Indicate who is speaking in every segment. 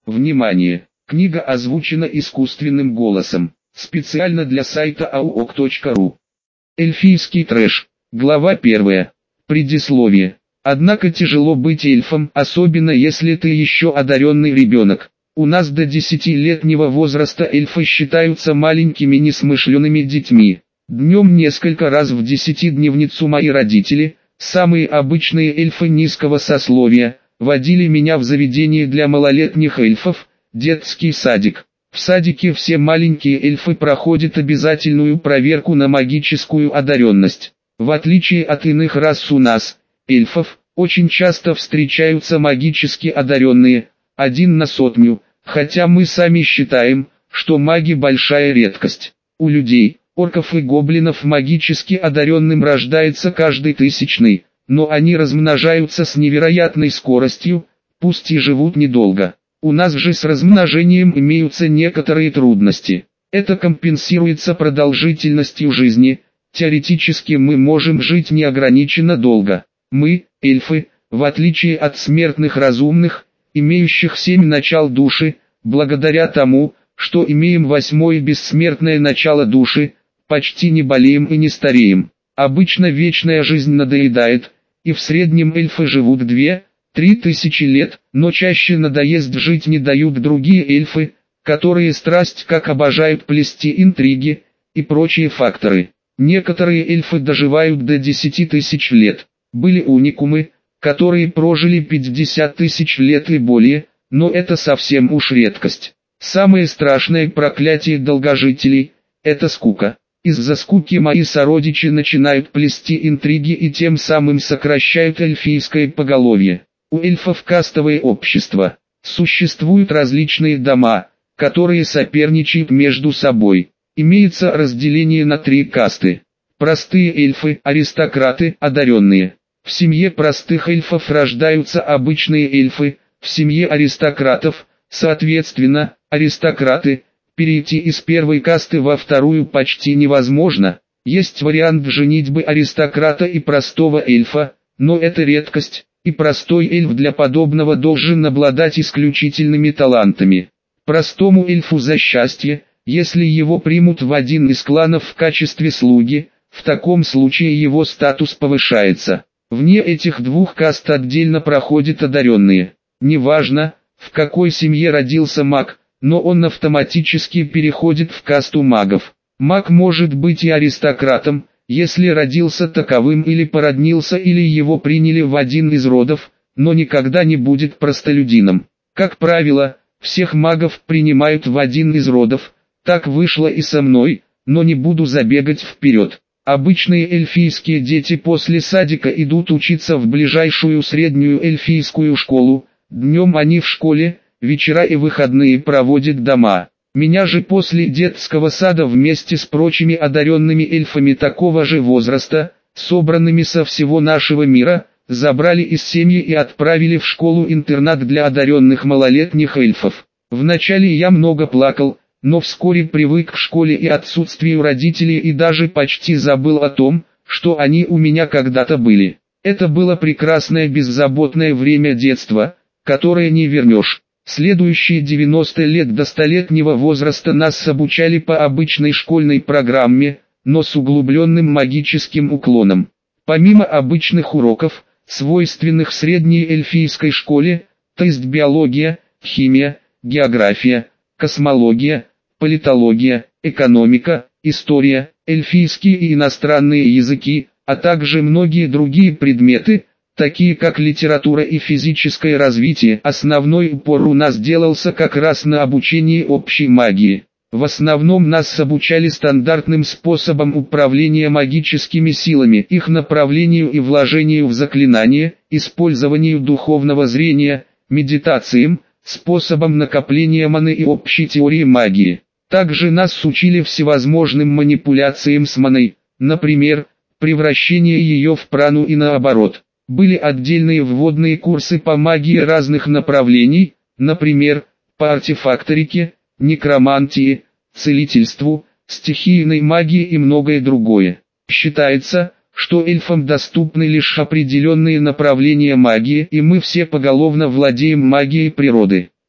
Speaker 1: Внимание! Книга озвучена искусственным голосом. Специально для сайта auok.ru. Эльфийский трэш. Глава 1. Предисловие. Однако тяжело быть эльфом, особенно если ты еще одаренный ребенок. У нас до 10-летнего возраста эльфы считаются маленькими несмышленными детьми. Днем несколько раз в 10-дневницу мои родители, самые обычные эльфы низкого сословия, водили меня в заведение для малолетних эльфов, детский садик. В садике все маленькие эльфы проходят обязательную проверку на магическую одаренность. В отличие от иных рас у нас, эльфов, очень часто встречаются магически одаренные, 1 на 100, хотя мы сами считаем, что маги большая редкость. У людей, орков и гоблинов магически одаренным рождается каждый 1000-й, но они размножаются с невероятной скоростью, пусть и живут недолго. У нас же с размножением имеются некоторые трудности. Это компенсируется продолжительностью жизни, теоретически мы можем жить неограниченно долго. Мы, эльфы, в отличие от смертных разумных, имеющих 7 начал души, благодаря тому, что имеем 8-е бессмертное начало души, почти не болеем и не стареем. Обычно вечная жизнь надоедает, и в среднем эльфы живут 2-3 тысячи лет, но чаще надоест жить не дают другие эльфы, которые страсть как обожают плести интриги и прочие факторы. Некоторые эльфы доживают до 10 тысяч лет. Были уникумы, которые прожили 50 тысяч лет и более, но это совсем уж редкость. Самое страшное проклятие долгожителей – это скука. Из-за скуки мои сородичи начинают плести интриги и тем самым сокращают эльфийское поголовье. У эльфов кастовое общество. Существуют различные дома, которые соперничают между собой. Имеется разделение на 3 касты. Простые эльфы, аристократы, одаренные. В семье простых эльфов рождаются обычные эльфы, в семье аристократов, соответственно, аристократы. Перейти из первой касты во вторую почти невозможно. Есть вариант женитьбы аристократа и простого эльфа, но это редкость, и простой эльф для подобного должен обладать исключительными талантами. Простому эльфу за счастье, если его примут в один из кланов в качестве слуги, в таком случае его статус повышается. Вне этих 2 каст отдельно проходят одаренные. Неважно, в какой семье родился маг, но он автоматически переходит в касту магов. Маг может быть и аристократом, если родился таковым или породнился или его приняли в один из родов, но никогда не будет простолюдином. Как правило, всех магов принимают в один из родов, так вышло и со мной, но не буду забегать вперед. Обычные эльфийские дети после садика идут учиться в ближайшую среднюю эльфийскую школу, днем они в школе, вечера и выходные проводят дома. Меня же после детского сада вместе с прочими одаренными эльфами такого же возраста, собранными со всего нашего мира, забрали из семьи и отправили в школу-интернат для одаренных малолетних эльфов. Вначале я много плакал, но вскоре привык к школе и отсутствию родителей и даже почти забыл о том, что они у меня когда-то были. Это было прекрасное беззаботное время детства, которое не вернешь. Следующие 90 лет до 100-летнего возраста нас обучали по обычной школьной программе, но с углубленным магическим уклоном. Помимо обычных уроков, свойственных средней эльфийской школе, то есть биология, химия, география, космология, политология, экономика, история, эльфийские и иностранные языки, а также многие другие предметы, такие как литература и физическое развитие, основной упор у нас делался как раз на обучении общей магии. В основном нас обучали стандартным способом управления магическими силами, их направлению и вложению в заклинания, использованию духовного зрения, медитациям, способом накопления маны и общей теории магии. Также нас учили всевозможным манипуляциям с маной, например, превращение ее в прану и наоборот. Были отдельные вводные курсы по магии разных направлений, например, по артефакторике, некромантии, целительству, стихийной магии и многое другое. Считается, что эльфам доступны лишь определенные направления магии, и мы все поголовно владеем магией природы.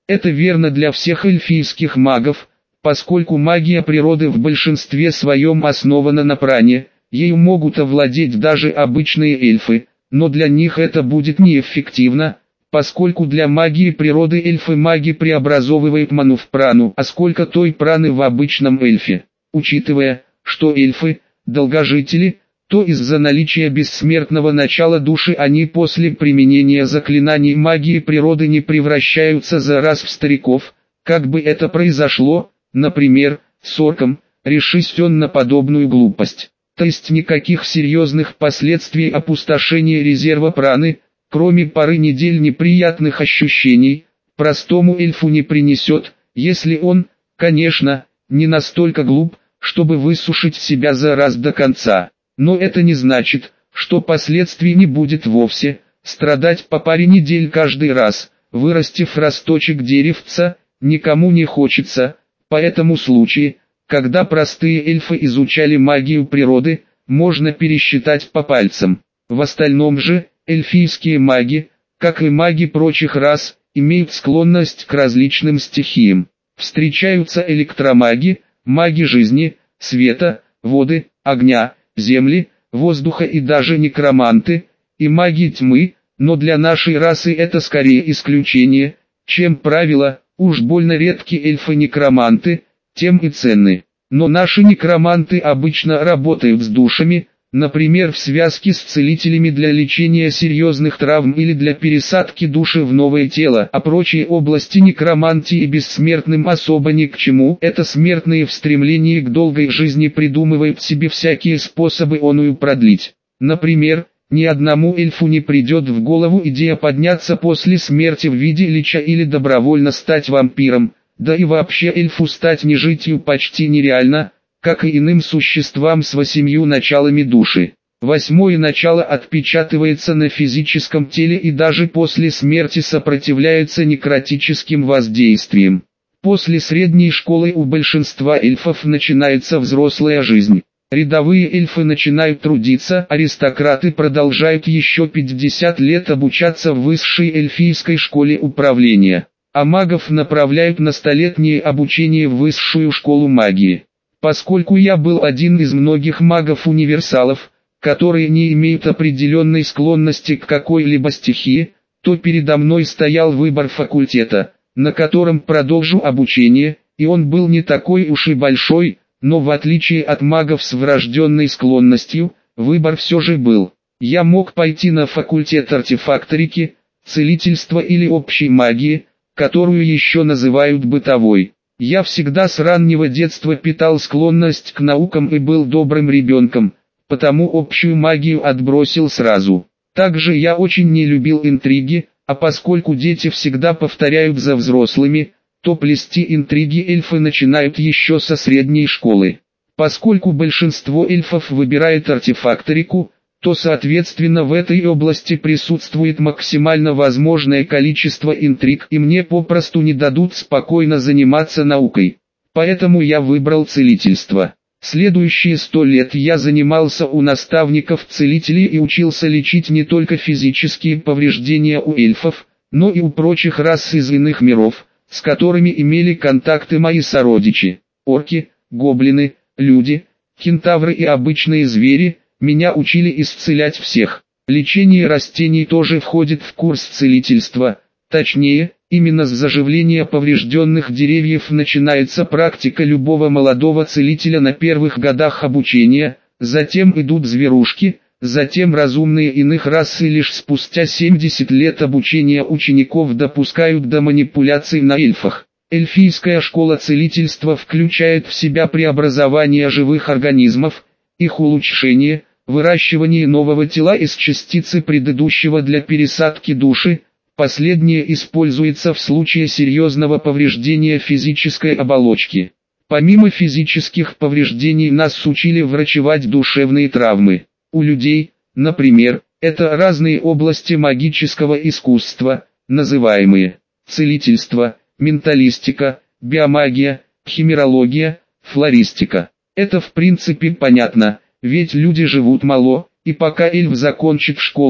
Speaker 1: Это верно для всех эльфийских магов, поскольку магия природы в большинстве своем основана на пране, ею могут овладеть даже обычные эльфы, но для них это будет неэффективно, поскольку для магии природы эльфы-маги преобразовывают ману в прану, а сколько той праны в обычном эльфе. Учитывая, что эльфы – долгожители, то из-за наличия бессмертного начала души они после применения заклинаний магии природы не превращаются за раз в стариков, как бы это произошло, например, с орком, решись он на подобную глупость. То есть никаких серьезных последствий опустошения резерва праны, кроме пары недель неприятных ощущений, простому эльфу не принесет, если он, конечно, не настолько глуп, чтобы высушить себя за раз до конца. Но это не значит, что последствий не будет вовсе. Страдать по паре недель каждый раз, вырастив росточек деревца, никому не хочется. Поэтому случаи, когда простые эльфы изучали магию природы, можно пересчитать по пальцам. В остальном же, эльфийские маги, как и маги прочих рас, имеют склонность к различным стихиям. Встречаются электромаги, маги жизни, света, воды, огня, земли, воздуха и даже некроманты, и маги тьмы, но для нашей расы это скорее исключение, чем правило. Уж больно редки эльфы-некроманты, тем и ценны. Но наши некроманты обычно работают с душами, например в связке с целителями для лечения серьезных травм или для пересадки души в новое тело, а прочие области некромантии бессмертным особо ни к чему. Это смертные в стремлении к долгой жизни придумывают себе всякие способы оную продлить. Например, ни одному эльфу не придет в голову идея подняться после смерти в виде лича или добровольно стать вампиром, да и вообще эльфу стать нежитью почти нереально, как и иным существам с 8 началами души. 8-е начало отпечатывается на физическом теле и даже после смерти сопротивляется некротическим воздействиям. После средней школы у большинства эльфов начинается взрослая жизнь. Рядовые эльфы начинают трудиться, аристократы продолжают еще 50 лет обучаться в высшей эльфийской школе управления, а магов направляют на столетнее обучение в высшую школу магии. Поскольку я был один из многих магов-универсалов, которые не имеют определенной склонности к какой-либо стихии, то передо мной стоял выбор факультета, на котором продолжу обучение, и он был не такой уж и большой. Но в отличие от магов с врожденной склонностью, выбор все же был. Я мог пойти на факультет артефакторики, целительства или общей магии, которую еще называют бытовой. Я всегда с раннего детства питал склонность к наукам и был добрым ребенком, потому общую магию отбросил сразу. Также я очень не любил интриги, а поскольку дети всегда повторяют за взрослыми, то плести интриги эльфы начинают еще со средней школы. Поскольку большинство эльфов выбирает артефакторику, то соответственно в этой области присутствует максимально возможное количество интриг и мне попросту не дадут спокойно заниматься наукой. Поэтому я выбрал целительство. Следующие 100 лет я занимался у наставников-целителей и учился лечить не только физические повреждения у эльфов, но и у прочих рас из иных миров, с которыми имели контакты мои сородичи. Орки, гоблины, люди, кентавры и обычные звери, меня учили исцелять всех. Лечение растений тоже входит в курс целительства, точнее, именно с заживления поврежденных деревьев начинается практика любого молодого целителя на первых годах обучения, затем идут зверушки, затем разумные иных рас и лишь спустя 70 лет обучения учеников допускают до манипуляций на эльфах. Эльфийская школа целительства включает в себя преобразование живых организмов, их улучшение, выращивание нового тела из частицы предыдущего для пересадки души. Последнее используется в случае серьезного повреждения физической оболочки. Помимо физических повреждений нас учили врачевать душевные травмы. У людей, например, это разные области магического искусства, называемые целительство, менталистика, биомагия, химерология, флористика. Это в принципе понятно, ведь люди живут мало, и пока эльф закончит школу,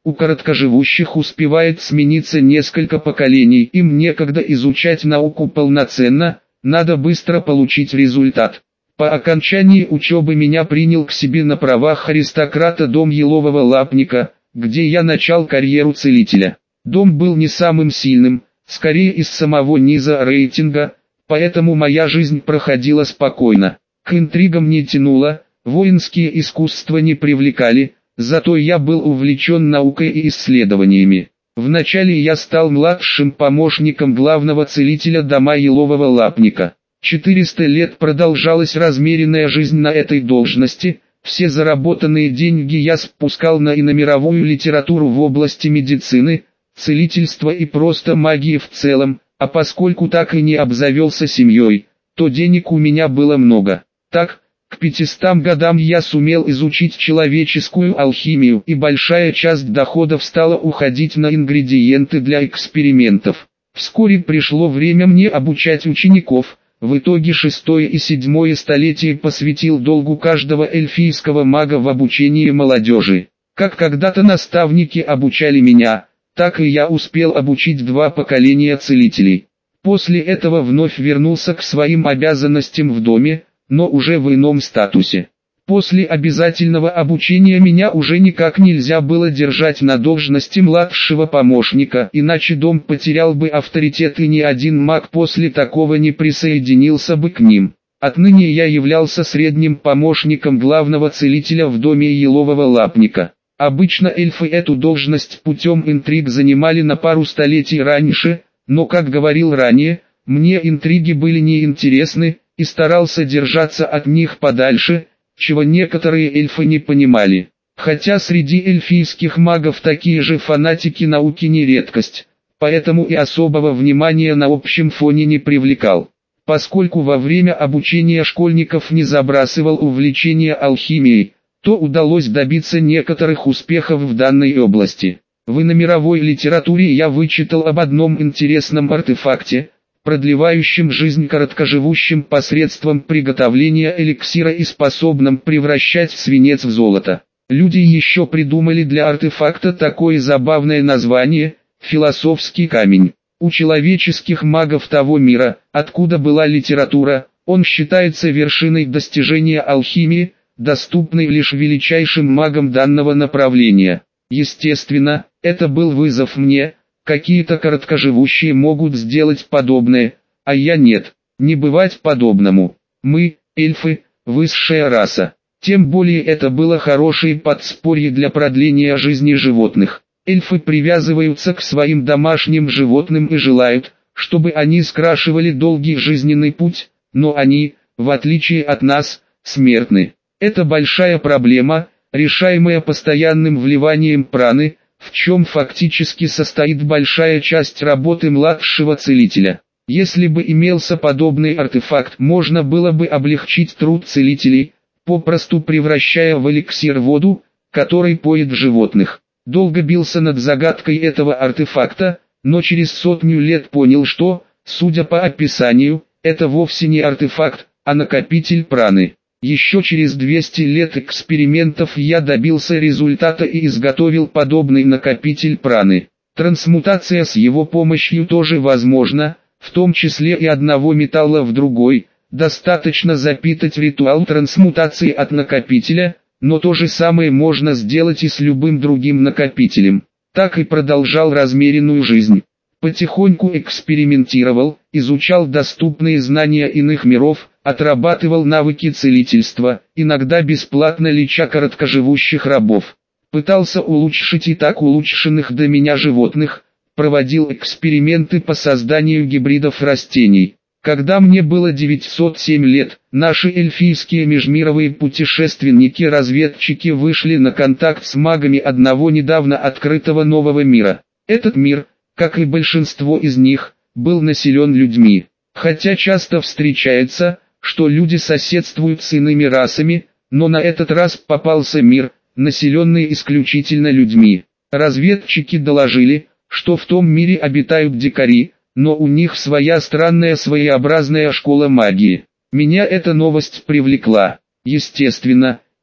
Speaker 1: У короткоживущих успевает смениться несколько поколений, им некогда изучать науку полноценно, надо быстро получить результат. По окончании учебы меня принял к себе на правах аристократа дом елового лапника, где я начал карьеру целителя. Дом был не самым сильным, скорее из самого низа рейтинга, поэтому моя жизнь проходила спокойно. К интригам не тянуло, воинские искусства не привлекали, зато я был увлечен наукой и исследованиями. Вначале я стал младшим помощником главного целителя дома елового лапника. 400 лет продолжалась размеренная жизнь на этой должности, все заработанные деньги я спускал на иномировую литературу в области медицины, целительства и просто магии в целом, а поскольку так и не обзавелся семьей, то денег у меня было много. Так, к 500 годам я сумел изучить человеческую алхимию, и большая часть доходов стала уходить на ингредиенты для экспериментов. Вскоре пришло время мне обучать учеников. В итоге 6 и 7 столетие посвятил долгу каждого эльфийского мага в обучении молодежи. Как когда-то наставники обучали меня, так и я успел обучить 2 поколения целителей. После этого вновь вернулся к своим обязанностям в доме, но уже в ином статусе. После обязательного обучения меня уже никак нельзя было держать на должности младшего помощника, иначе дом потерял бы авторитет и ни один маг после такого не присоединился бы к ним. Отныне я являлся средним помощником главного целителя в доме елового лапника. Обычно эльфы эту должность путем интриг занимали на пару столетий раньше, но, как говорил ранее, мне интриги были неинтересны, и старался держаться от них подальше, чего некоторые эльфы не понимали. Хотя среди эльфийских магов такие же фанатики науки не редкость, поэтому и особого внимания на общем фоне не привлекал. Поскольку во время обучения школьников не забрасывал увлечение алхимией, то удалось добиться некоторых успехов в данной области. В иномировой литературе я вычитал об одном интересном артефакте, продлевающим жизнь короткоживущим посредством приготовления эликсира и способным превращать свинец в золото. Люди еще придумали для артефакта такое забавное название – философский камень. У человеческих магов того мира, откуда была литература, он считается вершиной достижения алхимии, доступной лишь величайшим магам данного направления. Естественно, это был вызов мне. Какие-то короткоживущие могут сделать подобное, а я нет, не бывать подобному. Мы, эльфы, высшая раса. Тем более это было хорошее подспорье для продления жизни животных. Эльфы привязываются к своим домашним животным и желают, чтобы они скрашивали долгий жизненный путь, но они, в отличие от нас, смертны. Это большая проблема, решаемая постоянным вливанием праны, в чем фактически состоит большая часть работы младшего целителя. Если бы имелся подобный артефакт, можно было бы облегчить труд целителей, попросту превращая в эликсир воду, который поет животных. Долго бился над загадкой этого артефакта, но через 100 лет понял, что, судя по описанию, это вовсе не артефакт, а накопитель праны. Еще через 200 лет экспериментов я добился результата и изготовил подобный накопитель праны. Трансмутация с его помощью тоже возможна, в том числе и одного металла в другой. Достаточно запитать ритуал трансмутации от накопителя, но то же самое можно сделать и с любым другим накопителем. Так и продолжал размеренную жизнь. Потихоньку экспериментировал, изучал доступные знания иных миров, отрабатывал навыки целительства, иногда бесплатно леча короткоживущих рабов. Пытался улучшить и так улучшенных до меня животных, проводил эксперименты по созданию гибридов растений. Когда мне было 907 лет, наши эльфийские межмировые путешественники-разведчики вышли на контакт с магами одного недавно открытого нового мира. Этот мир, как и большинство из них, был населен людьми. Хотя часто встречается, что люди соседствуют с иными расами, но на этот раз попался мир, населенный исключительно людьми. Разведчики доложили, что в том мире обитают дикари, но у них своя странная своеобразная школа магии. Меня эта новость привлекла. Естественно,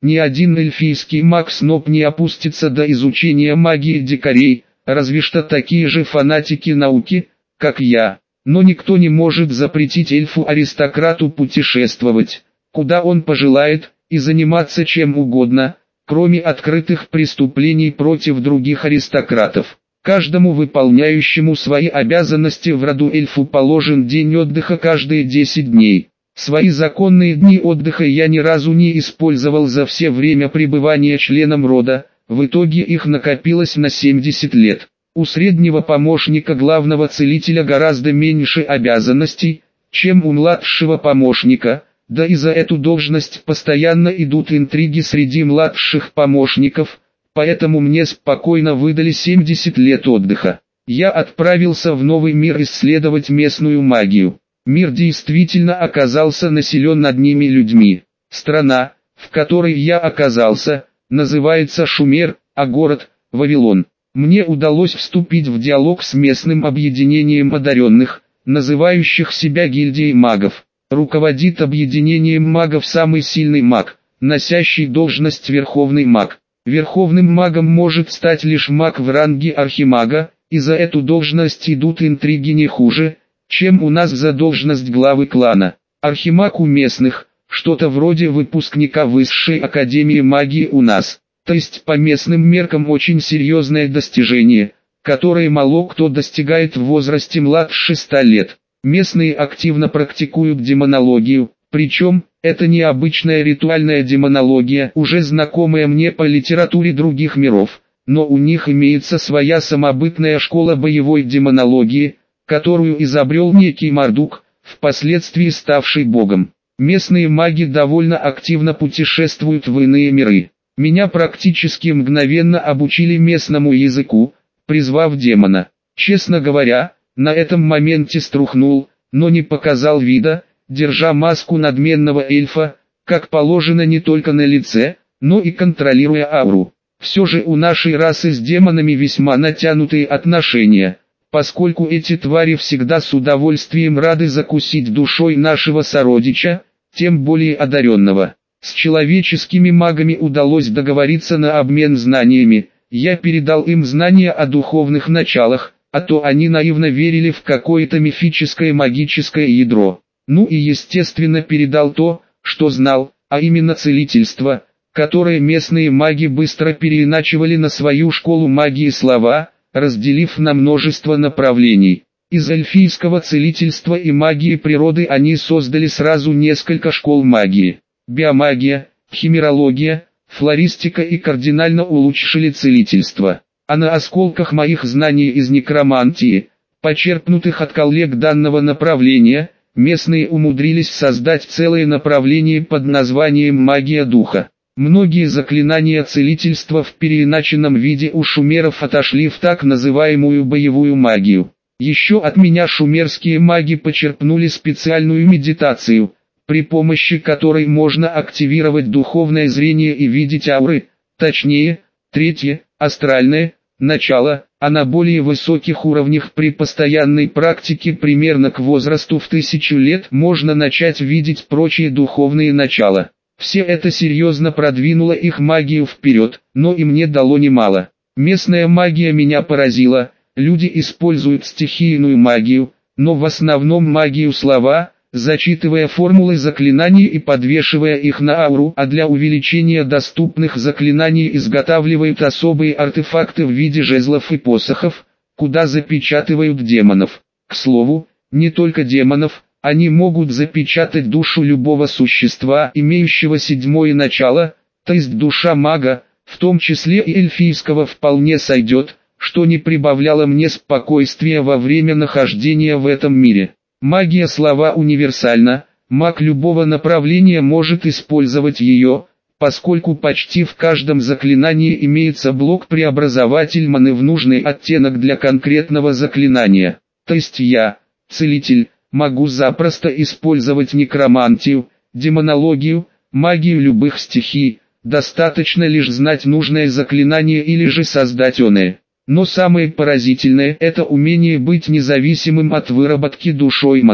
Speaker 1: Ни один эльфийский маг-сноб не опустится до изучения магии дикарей, разве что такие же фанатики науки, как я. Но никто не может запретить эльфу-аристократу путешествовать, куда он пожелает, и заниматься чем угодно, кроме открытых преступлений против других аристократов. Каждому выполняющему свои обязанности в роду эльфу положен день отдыха каждые 10 дней. Свои законные дни отдыха я ни разу не использовал за все время пребывания членом рода, в итоге их накопилось на 70 лет. У среднего помощника главного целителя гораздо меньше обязанностей, чем у младшего помощника, да и за эту должность постоянно идут интриги среди младших помощников, поэтому мне спокойно выдали 70 лет отдыха. Я отправился в новый мир исследовать местную магию. Мир действительно оказался населен одними людьми. Страна, в которой я оказался, называется Шумер, а город – Вавилон. Мне удалось вступить в диалог с местным объединением одаренных, называющих себя гильдией магов. Руководит объединением магов самый сильный маг, носящий должность верховный маг. Верховным магом может стать лишь маг в ранге архимага, и за эту должность идут интриги не хуже, чем у нас за должность главы клана. Архимаг у местных, что-то вроде выпускника высшей академии магии у нас. То есть по местным меркам очень серьезное достижение, которое мало кто достигает в возрасте младше 100 лет. Местные активно практикуют демонологию, причем, это не обычная ритуальная демонология, уже знакомая мне по литературе других миров, но у них имеется своя самобытная школа боевой демонологии, которую изобрел некий Мардук, впоследствии ставший богом. Местные маги довольно активно путешествуют в иные миры. Меня практически мгновенно обучили местному языку, призвав демона. Честно говоря, на этом моменте струхнул, но не показал вида, держа маску надменного эльфа, как положено не только на лице, но и контролируя ауру. Все же у нашей расы с демонами весьма натянутые отношения, поскольку эти твари всегда с удовольствием рады закусить душой нашего сородича, тем более одаренного. С человеческими магами удалось договориться на обмен знаниями, я передал им знания о духовных началах, а то они наивно верили в какое-то мифическое магическое ядро. Ну и естественно передал то, что знал, а именно целительство, которое местные маги быстро переиначивали на свою школу магии слова, разделив на множество направлений. Из эльфийского целительства и магии природы они создали сразу несколько школ магии. Биомагия, химерология, флористика и кардинально улучшили целительство. А на осколках моих знаний из некромантии, почерпнутых от коллег данного направления, местные умудрились создать целое направление под названием магия духа. Многие заклинания целительства в переиначенном виде у шумеров отошли в так называемую боевую магию. Еще от меня шумерские маги почерпнули специальную медитацию, при помощи которой можно активировать духовное зрение и видеть ауры, точнее, третье, астральное, начало, а на более высоких уровнях при постоянной практике примерно к возрасту в 1000 лет можно начать видеть прочие духовные начала. Все это серьезно продвинуло их магию вперед, но и мне дало немало. Местная магия меня поразила, люди используют стихийную магию, но в основном магию слова, зачитывая формулы заклинаний и подвешивая их на ауру, а для увеличения доступных заклинаний изготавливают особые артефакты в виде жезлов и посохов, куда запечатывают демонов. К слову, не только демонов, они могут запечатать душу любого существа, имеющего седьмое начало, то есть душа мага, в том числе и эльфийского вполне сойдет, что не прибавляло мне спокойствия во время нахождения в этом мире. Магия слова универсальна, маг любого направления может использовать ее, поскольку почти в каждом заклинании имеется блок-преобразователь маны в нужный оттенок для конкретного заклинания. То есть я, целитель, могу запросто использовать некромантию, демонологию, магию любых стихий, достаточно лишь знать нужное заклинание или же создать оное. Но самое поразительное – это умение быть независимым от выработки душой маны.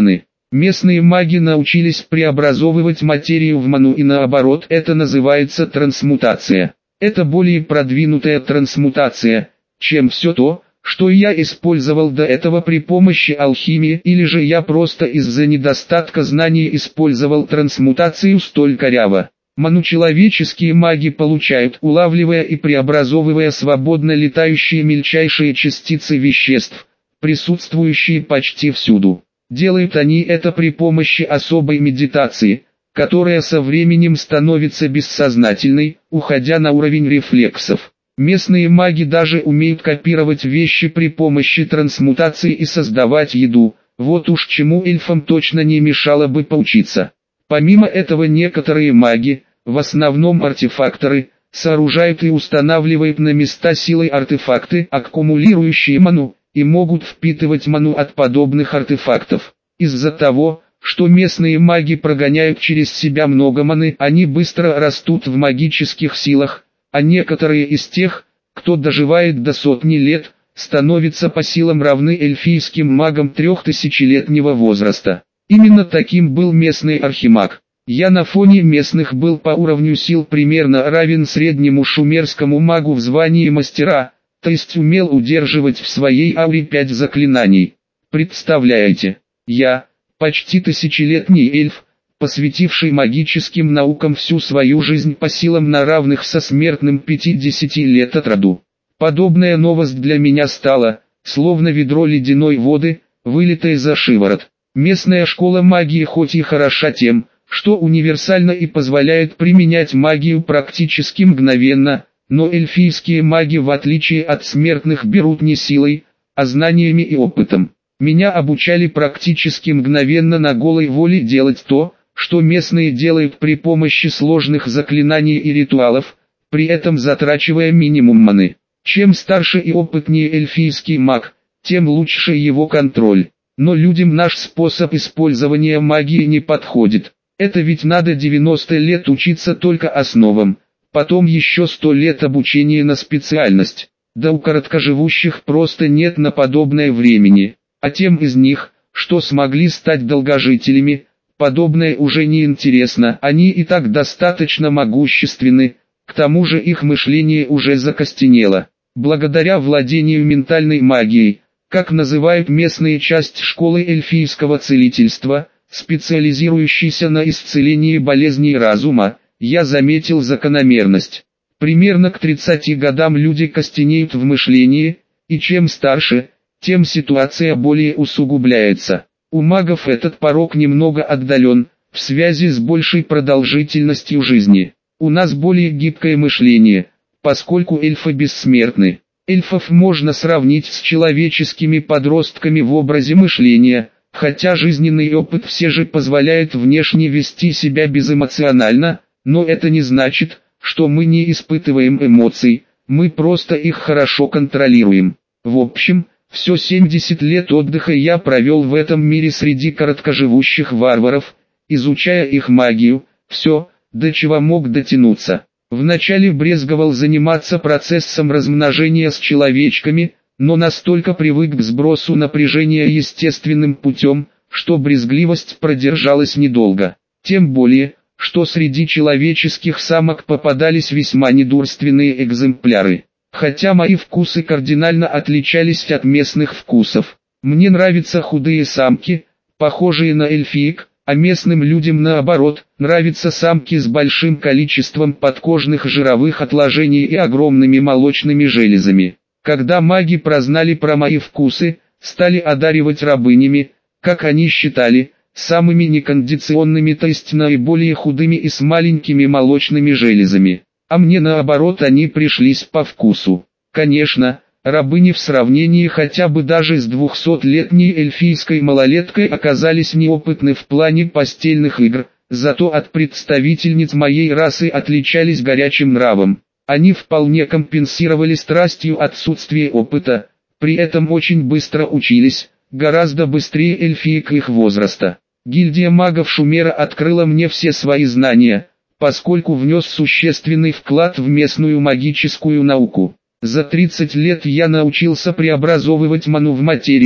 Speaker 1: Местные маги научились преобразовывать материю в ману и наоборот, это называется трансмутация. Это более продвинутая трансмутация, чем все то, что я использовал до этого при помощи алхимии, или же я просто из-за недостатка знаний использовал трансмутацию столь коряво. Ману человеческие маги получают, улавливая и преобразовывая свободно летающие мельчайшие частицы веществ, присутствующие почти всюду. Делают они это при помощи особой медитации, которая со временем становится бессознательной, уходя на уровень рефлексов. Местные маги даже умеют копировать вещи при помощи трансмутации и создавать еду, вот уж чему эльфам точно не мешало бы поучиться. Помимо этого некоторые маги, в основном артефакторы, сооружают и устанавливают на места силой артефакты, аккумулирующие ману, и могут впитывать ману от подобных артефактов. Из-за того, что местные маги прогоняют через себя много маны, они быстро растут в магических силах, а некоторые из тех, кто доживает до 100 лет, становятся по силам равны эльфийским магам 3000-летнего возраста. Именно таким был местный архимаг. Я на фоне местных был по уровню сил примерно равен среднему шумерскому магу в звании мастера, то есть умел удерживать в своей ауре 5 заклинаний. Представляете, я, почти тысячелетний эльф, посвятивший магическим наукам всю свою жизнь по силам на равных со смертным 50 лет от роду. Подобная новость для меня стала, словно ведро ледяной воды, вылитое за шиворот. Местная школа магии хоть и хороша тем, что универсально и позволяет применять магию практически мгновенно, но эльфийские маги в отличие от смертных берут не силой, а знаниями и опытом. Меня обучали практически мгновенно на голой воле делать то, что местные делают при помощи сложных заклинаний и ритуалов, при этом затрачивая минимум маны. Чем старше и опытнее эльфийский маг, тем лучше его контроль. Но людям наш способ использования магии не подходит. Это ведь надо 90 лет учиться только основам, потом еще 100 лет обучения на специальность. Да у короткоживущих просто нет на подобное времени. А тем из них, что смогли стать долгожителями, подобное уже не интересно, они и так достаточно могущественны, к тому же их мышление уже закостенело. Благодаря владению ментальной магией, как называют местные часть школы эльфийского целительства, специализирующейся на исцелении болезней разума, я заметил закономерность. Примерно к 30 годам люди костенеют в мышлении, и чем старше, тем ситуация более усугубляется. У магов этот порог немного отдален, в связи с большей продолжительностью жизни. У нас более гибкое мышление, поскольку эльфы бессмертны. Эльфов можно сравнить с человеческими подростками в образе мышления, хотя жизненный опыт все же позволяет внешне вести себя безэмоционально, но это не значит, что мы не испытываем эмоций, мы просто их хорошо контролируем. В общем, все 70 лет отдыха я провел в этом мире среди короткоживущих варваров, изучая их магию, все, до чего мог дотянуться. Вначале брезговал заниматься процессом размножения с человечками, но настолько привык к сбросу напряжения естественным путем, что брезгливость продержалась недолго. Тем более, что среди человеческих самок попадались весьма недурственные экземпляры. Хотя мои вкусы кардинально отличались от местных вкусов. Мне нравятся худые самки, похожие на эльфиек, а местным людям наоборот, нравятся самки с большим количеством подкожных жировых отложений и огромными молочными железами. Когда маги прознали про мои вкусы, стали одаривать рабынями, как они считали, самыми некондиционными, то есть наиболее худыми и с маленькими молочными железами. А мне наоборот они пришлись по вкусу. Конечно, рабыни в сравнении хотя бы даже с 200-летней эльфийской малолеткой оказались неопытны в плане постельных игр, зато от представительниц моей расы отличались горячим нравом. Они вполне компенсировали страстью отсутствие опыта, при этом очень быстро учились, гораздо быстрее эльфиек их возраста. Гильдия магов Шумера открыла мне все свои знания, поскольку внес существенный вклад в местную магическую науку. За 30 лет я научился преобразовывать ману в материю,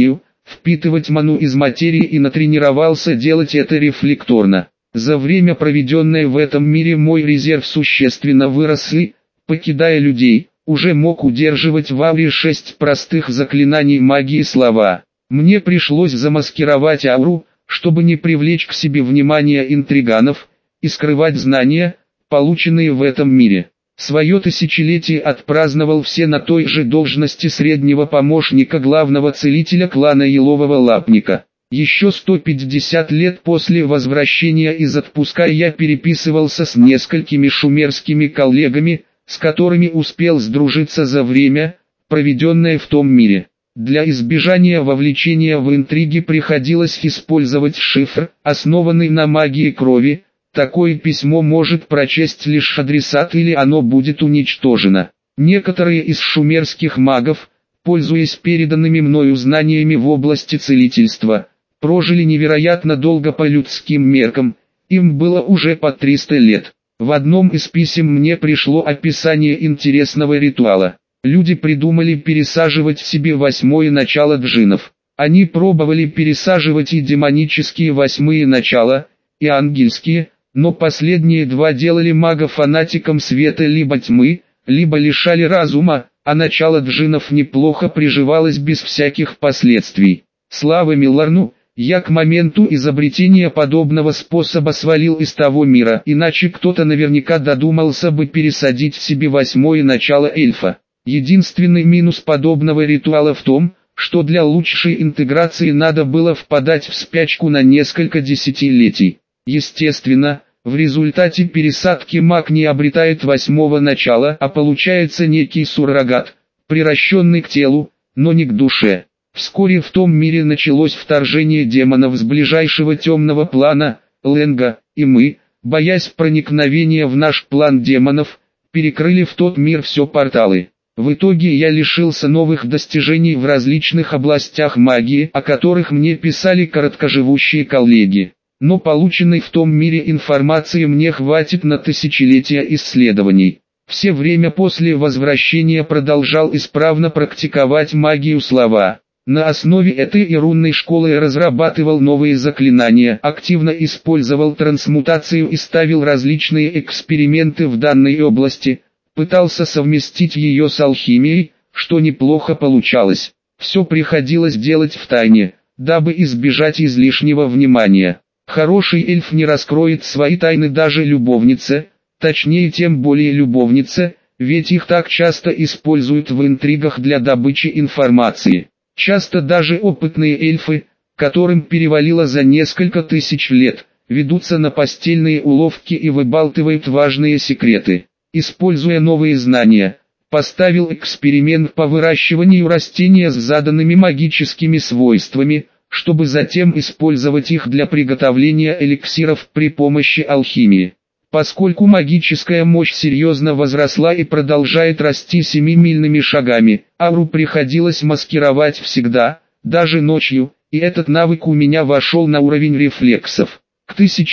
Speaker 1: впитывать ману из материи и натренировался делать это рефлекторно. За время, проведенное в этом мире, мой резерв существенно вырос и, покидая людей, уже мог удерживать в ауре 6 простых заклинаний магии слова. Мне пришлось замаскировать ауру, чтобы не привлечь к себе внимание интриганов, и скрывать знания, полученные в этом мире. Свое тысячелетие отпраздновал все на той же должности среднего помощника главного целителя клана Елового Лапника. Еще 150 лет после возвращения из отпуска я переписывался с несколькими шумерскими коллегами, с которыми успел сдружиться за время, проведенное в том мире. Для избежания вовлечения в интриги приходилось использовать шифр, основанный на магии крови. Такое письмо может прочесть лишь адресат или оно будет уничтожено. Некоторые из шумерских магов, пользуясь переданными мною знаниями в области целительства, прожили невероятно долго по людским меркам, им было уже по 300 лет. В одном из писем мне пришло описание интересного ритуала. Люди придумали пересаживать в себе 8-е начало джиннов. Они пробовали пересаживать и демонические 8-е начала, и ангельские, но последние два делали мага фанатиком света либо тьмы, либо лишали разума, а начало джиннов неплохо приживалось без всяких последствий. Слава Милларну, я к моменту изобретения подобного способа свалил из того мира, иначе кто-то наверняка додумался бы пересадить в себе 8-е начало эльфа. Единственный минус подобного ритуала в том, что для лучшей интеграции надо было впадать в спячку на несколько десятилетий. Естественно, в результате пересадки маг не обретает 8-го начала, а получается некий суррогат, приращенный к телу, но не к душе. Вскоре в том мире началось вторжение демонов с ближайшего темного плана, Ленга, и мы, боясь проникновения в наш план демонов, перекрыли в тот мир все порталы. В итоге я лишился новых достижений в различных областях магии, о которых мне писали короткоживущие коллеги. Но полученной в том мире информации мне хватит на тысячелетия исследований. Все время после возвращения продолжал исправно практиковать магию слова. На основе этой и рунной школы разрабатывал новые заклинания, активно использовал трансмутацию и ставил различные эксперименты в данной области, пытался совместить ее с алхимией, что неплохо получалось. Все приходилось делать втайне, дабы избежать излишнего внимания. Хороший эльф не раскроет свои тайны даже любовнице, точнее тем более любовнице, ведь их так часто используют в интригах для добычи информации. Часто даже опытные эльфы, которым перевалило за несколько тысяч лет, ведутся на постельные уловки и выбалтывают важные секреты. Используя новые знания, поставил эксперимент по выращиванию растения с заданными магическими свойствами, чтобы затем использовать их для приготовления эликсиров при помощи алхимии. Поскольку магическая мощь серьезно возросла и продолжает расти семимильными шагами, ауру приходилось маскировать всегда, даже ночью, и этот навык у меня вошел на уровень рефлексов. К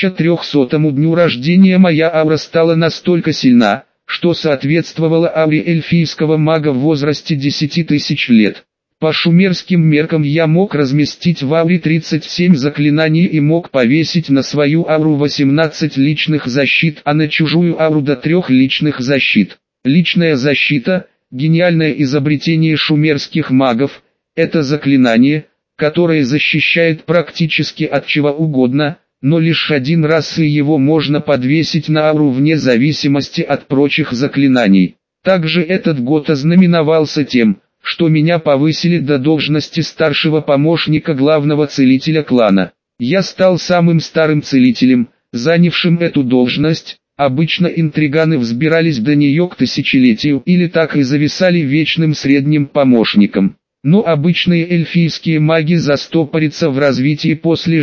Speaker 1: 1300 дню рождения моя аура стала настолько сильна, что соответствовала ауре эльфийского мага в возрасте 10 тысяч лет. По шумерским меркам я мог разместить в ауре 37 заклинаний и мог повесить на свою ауру 18 личных защит, а на чужую ауру до 3 личных защит. Личная защита, гениальное изобретение шумерских магов, это заклинание, которое защищает практически от чего угодно, но лишь один раз и его можно подвесить на ауру вне зависимости от прочих заклинаний. Также этот год ознаменовался тем, что меня повысили до должности старшего помощника главного целителя клана. Я стал самым старым целителем, занявшим эту должность. Обычно интриганы взбирались до нее к тысячелетию или так и зависали вечным средним помощником. Но обычные эльфийские маги застопорятся в развитии после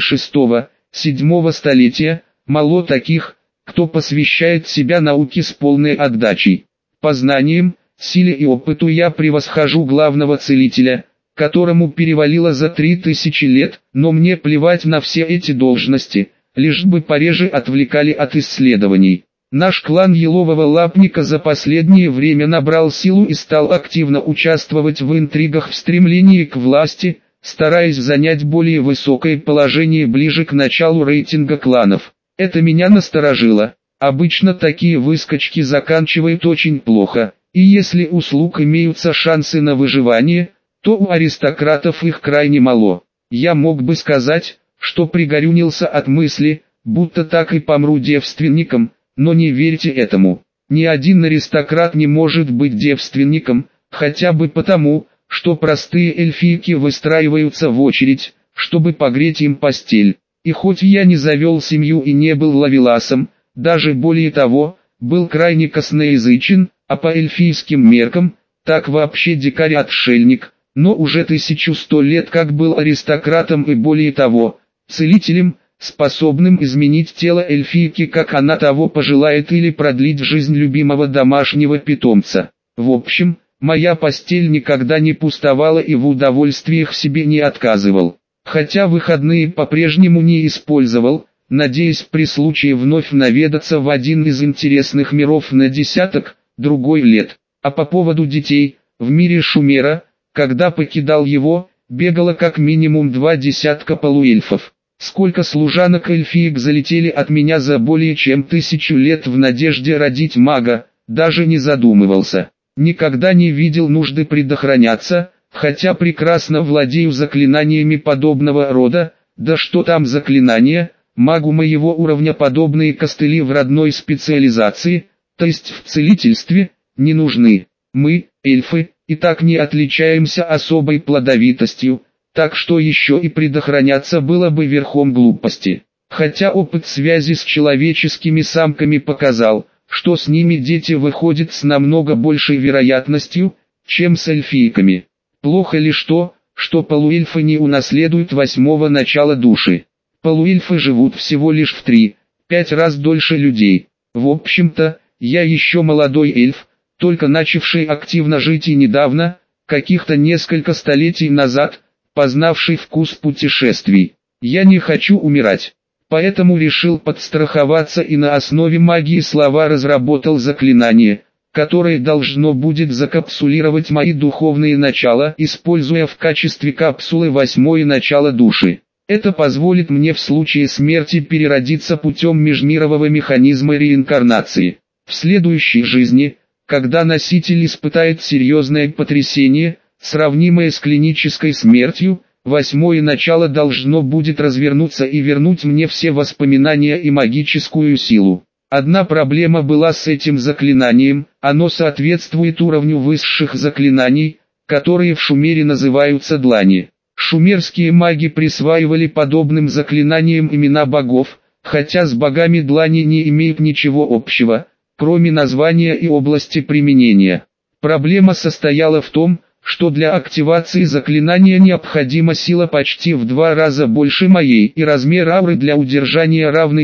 Speaker 1: 6-7 столетия, мало таких, кто посвящает себя науке с полной отдачей. По знаниям, силе и опыту я превосхожу главного целителя, которому перевалило за 3000 лет, но мне плевать на все эти должности, лишь бы пореже отвлекали от исследований. Наш клан Елового Лапника за последнее время набрал силу и стал активно участвовать в интригах в стремлении к власти, стараясь занять более высокое положение ближе к началу рейтинга кланов. Это меня насторожило. Обычно такие выскочки заканчивают очень плохо, и если у слуг имеются шансы на выживание, то у аристократов их крайне мало. Я мог бы сказать, что пригорюнился от мысли, будто так и помру девственником, но не верьте этому. Ни один аристократ не может быть девственником, хотя бы потому, что простые эльфийки выстраиваются в очередь, чтобы погреть им постель. И хоть я не завел семью и не был ловеласом, даже более того, был крайне косноязычен, а по эльфийским меркам, так вообще дикарь-отшельник, но уже 1100 лет как был аристократом и более того, целителем, способным изменить тело эльфийки, как она того пожелает, или продлить жизнь любимого домашнего питомца. В общем, моя постель никогда не пустовала и в удовольствиях себе не отказывал. Хотя выходные по-прежнему не использовал, надеясь при случае вновь наведаться в один из интересных миров на десяток, другой лет. А по поводу детей, в мире Шумера, когда покидал его, бегало как минимум 2 десятка полуэльфов. Сколько служанок-эльфиек залетели от меня за более чем 1000 лет в надежде родить мага, даже не задумывался. Никогда не видел нужды предохраняться, хотя прекрасно владею заклинаниями подобного рода, да что там заклинания, магу моего уровня подобные костыли в родной специализации, то есть в целительстве, не нужны. Мы, эльфы, и так не отличаемся особой плодовитостью, так что еще и предохраняться было бы верхом глупости. Хотя опыт связи с человеческими самками показал, что с ними дети выходят с намного большей вероятностью, чем с эльфийками. Плохо ли что полуэльфы не унаследуют 8-го начала души. Полуэльфы живут всего лишь в 3-5 раз дольше людей. В общем-то, я еще молодой эльф, только начавший активно жить и недавно, каких-то несколько столетий назад, познавший вкус путешествий. Я не хочу умирать. Поэтому решил подстраховаться и на основе магии слова разработал заклинание, которое должно будет закапсулировать мои духовные начала, используя в качестве капсулы 8-е начало души. Это позволит мне в случае смерти переродиться путем межмирового механизма реинкарнации. В следующей жизни, когда носитель испытает серьезное потрясение, сравнимое с клинической смертью, 8-е начало должно будет развернуться и вернуть мне все воспоминания и магическую силу. Одна проблема была с этим заклинанием, оно соответствует уровню высших заклинаний, которые в Шумере называются длани. Шумерские маги присваивали подобным заклинаниям имена богов, хотя с богами длани не имеют ничего общего, кроме названия и области применения. Проблема состояла в том, что для активации заклинания необходима сила почти в 2 раза больше моей и размер ауры для удержания равный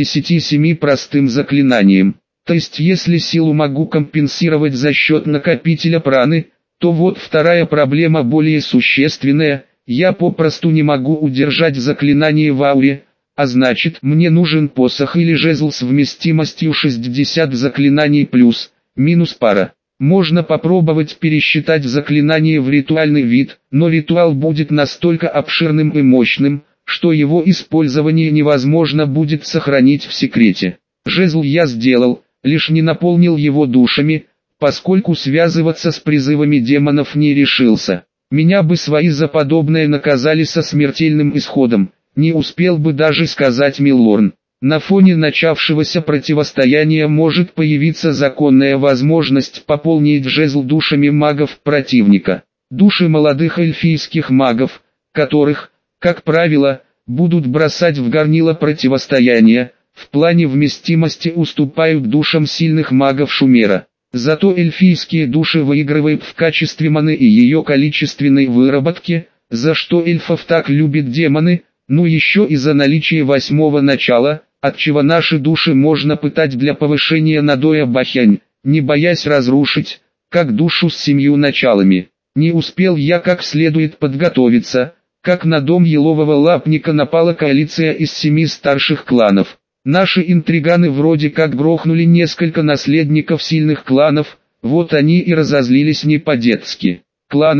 Speaker 1: 57 простым заклинаниям. То есть если силу могу компенсировать за счет накопителя праны, то вот вторая проблема более существенная, я попросту не могу удержать заклинание в ауре, а значит мне нужен посох или жезл с вместимостью 60 заклинаний плюс-минус пара. Можно попробовать пересчитать заклинание в ритуальный вид, но ритуал будет настолько обширным и мощным, что его использование невозможно будет сохранить в секрете. Жезл я сделал, лишь не наполнил его душами, поскольку связываться с призывами демонов не решился. Меня бы свои за подобное наказали со смертельным исходом, не успел бы даже сказать Миллорн. На фоне начавшегося противостояния может появиться законная возможность пополнить жезл душами магов противника. Души молодых эльфийских магов, которых, как правило, будут бросать в горнило противостояния, в плане вместимости уступают душам сильных магов Шумера. Зато эльфийские души выигрывают в качестве маны и ее количественной выработки, за что эльфов так любят демоны, ну еще и за наличие 8-го начала, отчего наши души можно пытать для повышения надоя бахянь, не боясь разрушить, как душу с 7 началами. Не успел я как следует подготовиться, как на дом елового лапника напала коалиция из 7 старших кланов. Наши интриганы вроде как грохнули несколько наследников сильных кланов, вот они и разозлились не по-детски. Кланы,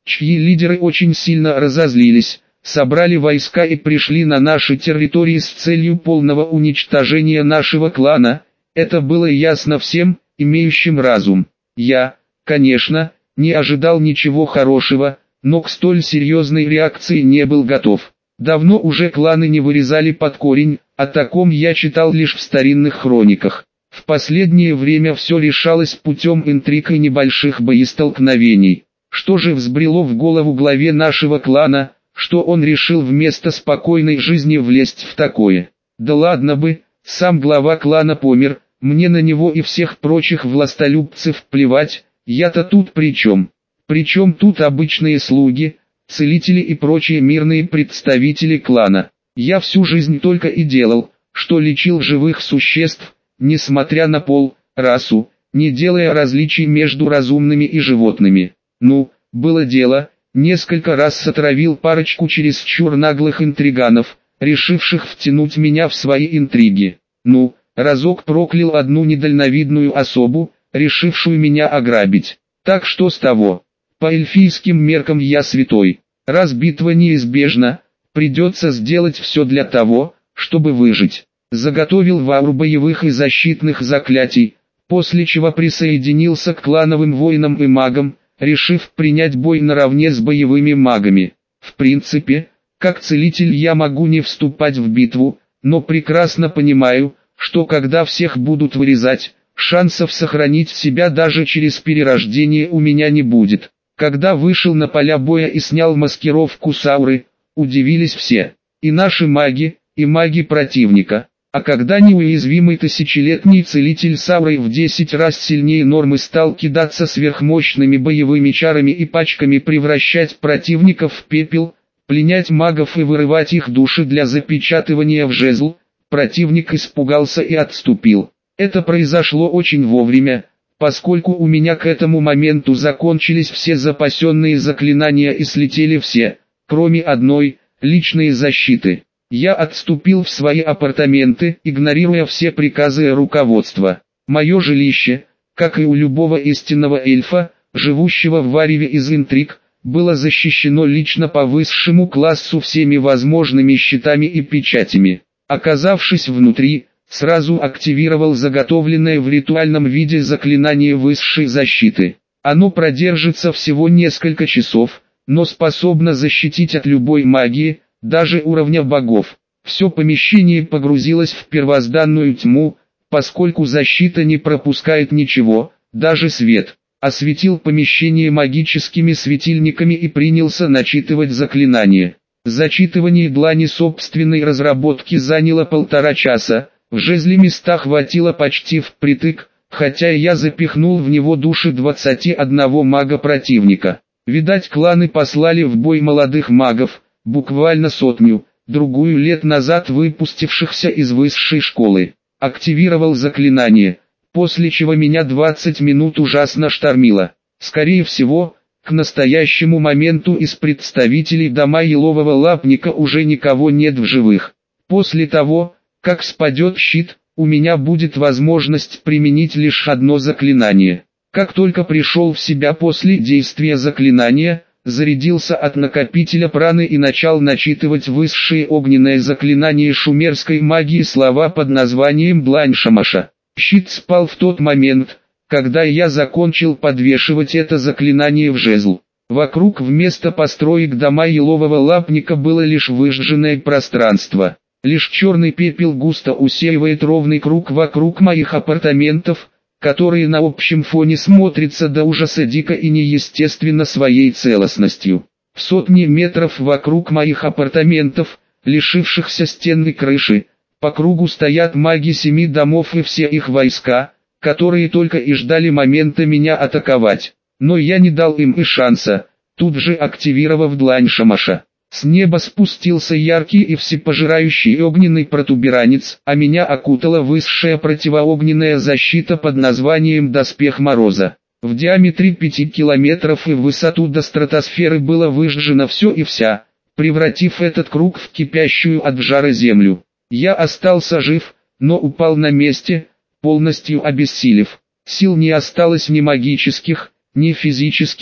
Speaker 1: чьи лидеры очень сильно разозлились, собрали войска и пришли на наши территории с целью полного уничтожения нашего клана. Это было ясно всем, имеющим разум. Я, конечно, не ожидал ничего хорошего, но к столь серьезной реакции не был готов. Давно уже кланы не вырезали под корень, о таком я читал лишь в старинных хрониках. В последнее время все решалось путем интриг и небольших боестолкновений. Что же взбрело в голову главе нашего клана, что он решил вместо спокойной жизни влезть в такое? Да ладно бы, сам глава клана помер, мне на него и всех прочих властолюбцев плевать, я-то тут при чем? Причем тут обычные слуги, целители и прочие мирные представители клана. Я всю жизнь только и делал, что лечил живых существ, несмотря на пол, расу, не делая различий между разумными и животными. Ну, было дело, несколько раз отравил парочку чересчур наглых интриганов, решивших втянуть меня в свои интриги. Ну, разок проклял одну недальновидную особу, решившую меня ограбить. Так что с того? По эльфийским меркам я святой. Раз битва неизбежна, придется сделать все для того, чтобы выжить. Заготовил вауру боевых и защитных заклятий, после чего присоединился к клановым воинам и магам, решив принять бой наравне с боевыми магами. В принципе, как целитель я могу не вступать в битву, но прекрасно понимаю, что когда всех будут вырезать, шансов сохранить себя даже через перерождение у меня не будет. Когда вышел на поля боя и снял маскировку с ауры, удивились все. И наши маги, и маги противника. А когда неуязвимый тысячелетний целитель с аурой в 10 раз сильнее нормы стал кидаться сверхмощными боевыми чарами и пачками превращать противников в пепел, пленять магов и вырывать их души для запечатывания в жезл, противник испугался и отступил. Это произошло очень вовремя, поскольку у меня к этому моменту закончились все запасенные заклинания и слетели все, кроме одной, личной защиты. Я отступил в свои апартаменты, игнорируя все приказы руководства. Мое жилище, как и у любого истинного эльфа, живущего в вареве из интриг, было защищено лично по высшему классу всеми возможными щитами и печатями. Оказавшись внутри, сразу активировал заготовленное в ритуальном виде заклинание высшей защиты. Оно продержится всего несколько часов, но способно защитить от любой магии, даже уровня богов. Все помещение погрузилось в первозданную тьму, поскольку защита не пропускает ничего, даже свет. Осветил помещение магическими светильниками и принялся начитывать заклинание. Зачитывание длани собственной разработки заняло 1,5 часа, в жезле места хватило почти впритык, хотя я запихнул в него души 21 мага противника. Видать, кланы послали в бой молодых магов, буквально сотню, другую лет назад выпустившихся из высшей школы. Активировал заклинание, после чего меня 20 минут ужасно штормило. Скорее всего, к настоящему моменту из представителей дома елового лапника уже никого нет в живых. После того, как спадет щит, у меня будет возможность применить лишь одно заклинание. Как только пришел в себя после действия заклинания, зарядился от накопителя праны и начал начитывать высшее огненное заклинание шумерской магии слова под названием «Длань Шамаша». Щит спал в тот момент, когда я закончил подвешивать это заклинание в жезл. Вокруг вместо построек дома елового лапника было лишь выжженное пространство. Лишь черный пепел густо усеивает ровный круг вокруг моих апартаментов, которые на общем фоне смотрятся до ужаса дико и неестественно своей целостностью. В сотни метров вокруг моих апартаментов, лишившихся стен и крыши, по кругу стоят маги 7 домов и все их войска, которые только и ждали момента меня атаковать. Но я не дал им и шанса, тут же активировав длань Шамаша. С неба спустился яркий и всепожирающий огненный протуберанец, а меня окутала высшая противоогненная защита под названием «Доспех Мороза». В диаметре 5 километров и в высоту до стратосферы было выжжено все и вся, превратив этот круг в кипящую от жара землю. Я остался жив, но упал на месте, полностью обессилев. Сил не осталось ни магических, ни физических,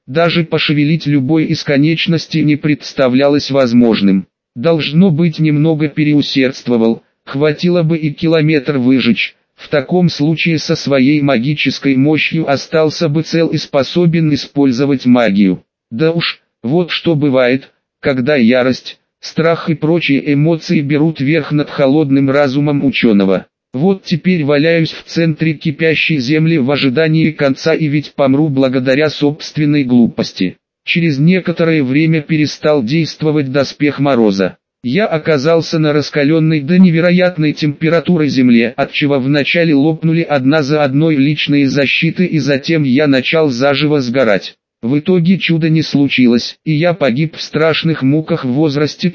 Speaker 1: Даже пошевелить любой из конечностей не представлялось возможным. Должно быть, немного переусердствовал, хватило бы и километр выжечь. В таком случае со своей магической мощью остался бы цел и способен использовать магию. Да уж, вот что бывает, когда ярость, страх и прочие эмоции берут верх над холодным разумом ученого. Вот теперь валяюсь в центре кипящей земли в ожидании конца, и ведь помру благодаря собственной глупости. Через некоторое время перестал действовать доспех Мороза. Я оказался на раскаленной до невероятной температуры земле, отчего вначале лопнули одна за одной личные защиты, и затем я начал заживо сгорать. В итоге чуда не случилось, и я погиб в страшных муках в возрасте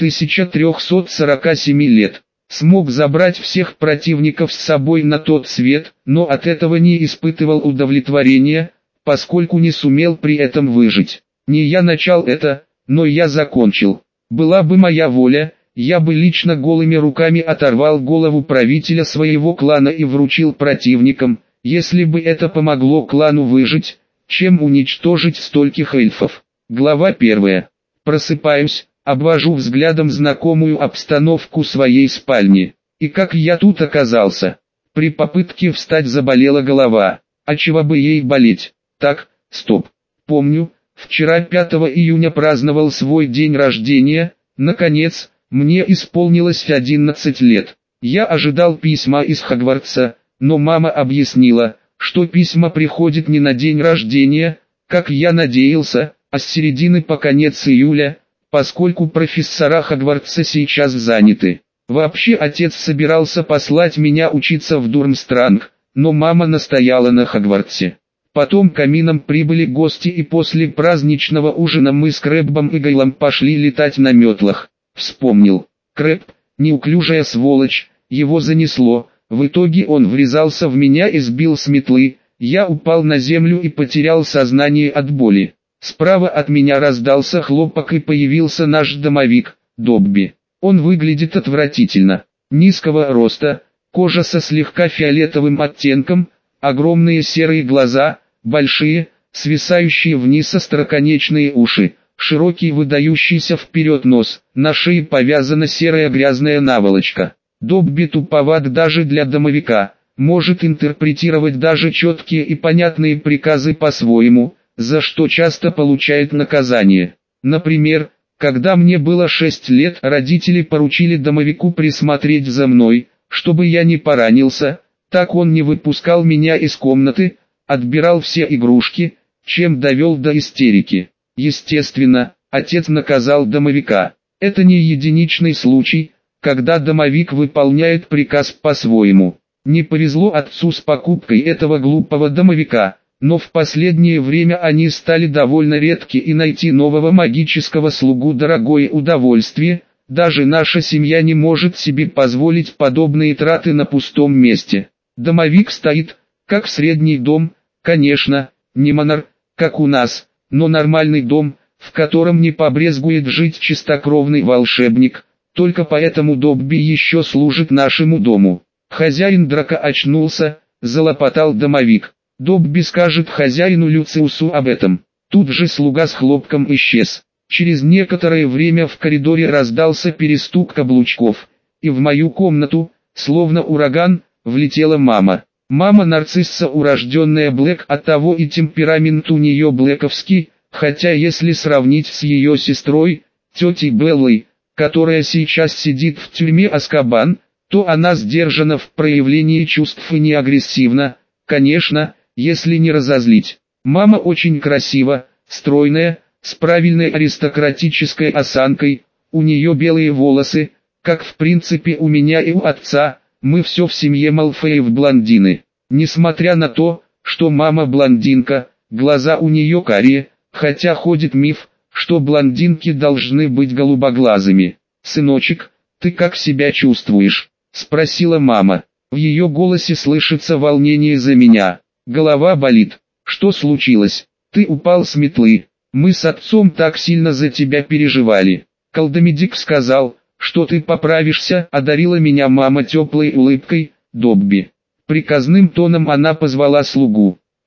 Speaker 1: 1347 лет. Смог забрать всех противников с собой на тот свет, но от этого не испытывал удовлетворения, поскольку не сумел при этом выжить. Не я начал это, но я закончил. Была бы моя воля, я бы лично голыми руками оторвал голову правителя своего клана и вручил противникам, если бы это помогло клану выжить, чем уничтожить стольких эльфов. Глава 1. Просыпаюсь, обвожу взглядом знакомую обстановку своей спальни. И как я тут оказался? При попытке встать заболела голова. А чего бы ей болеть? Так, стоп. Помню, вчера 5 июня праздновал свой день рождения. Наконец, мне исполнилось 11 лет. Я ожидал письма из Хогвартса, но мама объяснила, что письма приходят не на день рождения, как я надеялся, а с середины по конец июля, поскольку профессора Хогвартса сейчас заняты. Вообще отец собирался послать меня учиться в Дурмстранг, но мама настояла на Хогвартсе. Потом к каминам прибыли гости, и после праздничного ужина мы с Крэббом и Гайлом пошли летать на метлах. Вспомнил. Крэбб, неуклюжая сволочь, его занесло. В итоге он врезался в меня и сбил с метлы. Я упал на землю и потерял сознание от боли. Справа от меня раздался хлопок, и появился наш домовик, Добби. Он выглядит отвратительно. Низкого роста, кожа со слегка фиолетовым оттенком, огромные серые глаза, большие, свисающие вниз остроконечные уши, широкий выдающийся вперед нос, на шее повязана серая грязная наволочка. Добби туповат даже для домовика, может интерпретировать даже четкие и понятные приказы по-своему, за что часто получает наказание. Например, когда мне было 6 лет, родители поручили домовику присмотреть за мной, чтобы я не поранился. Так он не выпускал меня из комнаты, отбирал все игрушки, чем довел до истерики. Естественно, отец наказал домовика. Это не единичный случай, когда домовик выполняет приказ по-своему. Не повезло отцу с покупкой этого глупого домовика, но в последнее время они стали довольно редки, и найти нового магического слугу дорогое удовольствие. Даже наша семья не может себе позволить подобные траты на пустом месте. Домовик стоит, как средний дом, конечно, не манор, как у нас, но нормальный дом, в котором не побрезгует жить чистокровный волшебник. Только поэтому Добби еще служит нашему дому. Хозяин Драка очнулся, залопотал домовик. Добби скажет хозяину Люциусу об этом. Тут же слуга с хлопком исчез. Через некоторое время в коридоре раздался перестук каблучков, и в мою комнату, словно ураган, влетела мама. Мама нарцисса, урожденная Блэк, оттого и темперамент у нее блэковский, хотя если сравнить с ее сестрой, тетей Беллой, которая сейчас сидит в тюрьме Азкабан, то она сдержана в проявлении чувств и не агрессивна, конечно, если не разозлить. Мама очень красива, стройная, с правильной аристократической осанкой, у нее белые волосы, как в принципе у меня и у отца, мы все в семье Малфеев блондины. Несмотря на то, что мама блондинка, глаза у нее карие, хотя ходит миф, что блондинки должны быть голубоглазыми. «Сыночек, ты как себя чувствуешь?» – спросила мама. В ее голосе слышится волнение за меня. Голова болит. Что случилось? Ты упал с метлы. Мы с отцом так сильно за тебя переживали. Колдомедик сказал, что ты поправишься, одарила меня мама теплой улыбкой. Добби. Приказным тоном она позвала слугу.